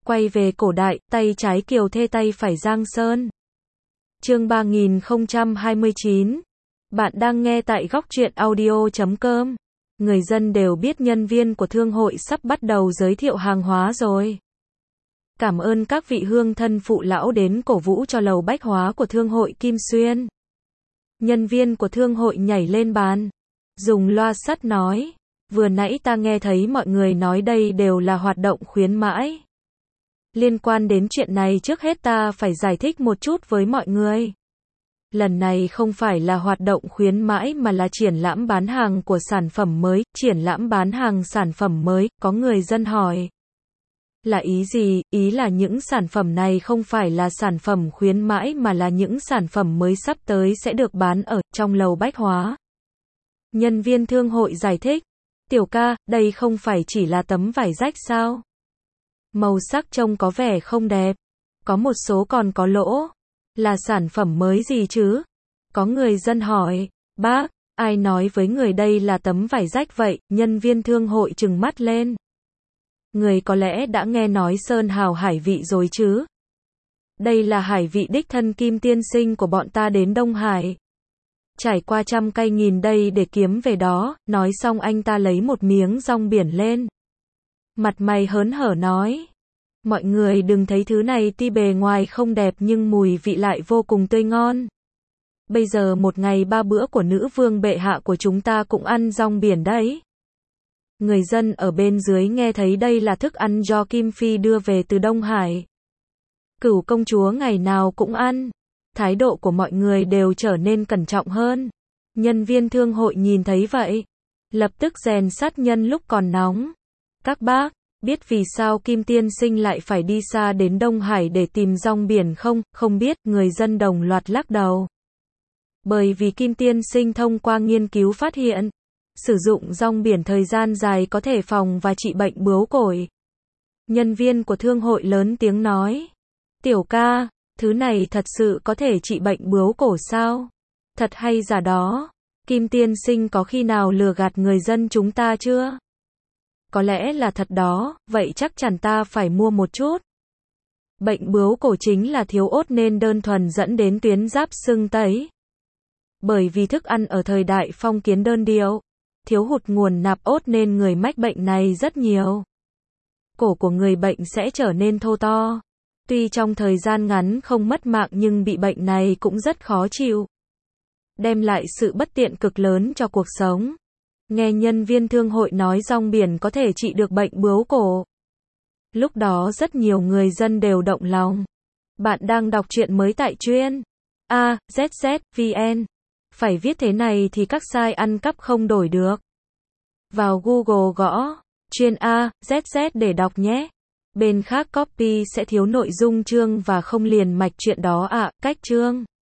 Quay về cổ đại, tay trái Kiều Thê tay phải Giang Sơn. Chương 3029. Bạn đang nghe tại góc truyện audio.com. Người dân đều biết nhân viên của thương hội sắp bắt đầu giới thiệu hàng hóa rồi. Cảm ơn các vị hương thân phụ lão đến cổ vũ cho lầu bách hóa của thương hội Kim Xuyên. Nhân viên của thương hội nhảy lên bàn, dùng loa sắt nói, vừa nãy ta nghe thấy mọi người nói đây đều là hoạt động khuyến mãi. Liên quan đến chuyện này trước hết ta phải giải thích một chút với mọi người. Lần này không phải là hoạt động khuyến mãi mà là triển lãm bán hàng của sản phẩm mới, triển lãm bán hàng sản phẩm mới, có người dân hỏi. Là ý gì? Ý là những sản phẩm này không phải là sản phẩm khuyến mãi mà là những sản phẩm mới sắp tới sẽ được bán ở trong lầu bách hóa. Nhân viên thương hội giải thích, tiểu ca, đây không phải chỉ là tấm vải rách sao? Màu sắc trông có vẻ không đẹp, có một số còn có lỗ. Là sản phẩm mới gì chứ? Có người dân hỏi, bác, ai nói với người đây là tấm vải rách vậy? Nhân viên thương hội trừng mắt lên. Người có lẽ đã nghe nói sơn hào hải vị rồi chứ? Đây là hải vị đích thân Kim tiên sinh của bọn ta đến Đông Hải. Trải qua trăm cây nghìn đây để kiếm về đó, nói xong anh ta lấy một miếng rong biển lên. Mặt mày hớn hở nói. Mọi người đừng thấy thứ này tuy bề ngoài không đẹp nhưng mùi vị lại vô cùng tươi ngon. Bây giờ một ngày 3 bữa của nữ vương bệ hạ của chúng ta cũng ăn rong biển đấy. Người dân ở bên dưới nghe thấy đây là thức ăn do Kim Phi đưa về từ Đông Hải. Cửu công chúa ngày nào cũng ăn. Thái độ của mọi người đều trở nên cẩn trọng hơn. Nhân viên thương hội nhìn thấy vậy, lập tức rèn sắt nhân lúc còn nóng. Các bác, biết vì sao Kim tiên sinh lại phải đi xa đến Đông Hải để tìm rong biển không? Không biết, người dân đồng loạt lắc đầu. Bởi vì Kim tiên sinh thông qua nghiên cứu phát hiện, sử dụng rong biển thời gian dài có thể phòng và trị bệnh bướu cổ. Nhân viên của thương hội lớn tiếng nói, tiểu ca, thứ này thật sự có thể trị bệnh bướu cổ sao? Thật hay giả đó? Kim tiên sinh có khi nào lừa gạt người dân chúng ta chưa? Có lẽ là thật đó, vậy chắc chắn ta phải mua một chút. Bệnh bướu cổ chính là thiếu ốt nên đơn thuần dẫn đến tuyến giáp sưng tấy. Bởi vì thức ăn ở thời đại phong kiến đơn điệu, thiếu hụt nguồn nạp ốt nên người mắc bệnh này rất nhiều. Cổ của người bệnh sẽ trở nên thô to. Tuy trong thời gian ngắn không mất mạng nhưng bị bệnh này cũng rất khó chịu. Đem lại sự bất tiện cực lớn cho cuộc sống. Nghe nhân viên thương hội nói rong biển có thể trị được bệnh bướu cổ. Lúc đó rất nhiều người dân đều động lòng. Bạn đang đọc truyện mới tại truyện AZZ.vn. Phải viết thế này thì các site ăn cắp không đổi được. Vào Google gõ truyện AZZ để đọc nhé. Bên khác copy sẽ thiếu nội dung chương và không liền mạch truyện đó ạ. Cách chương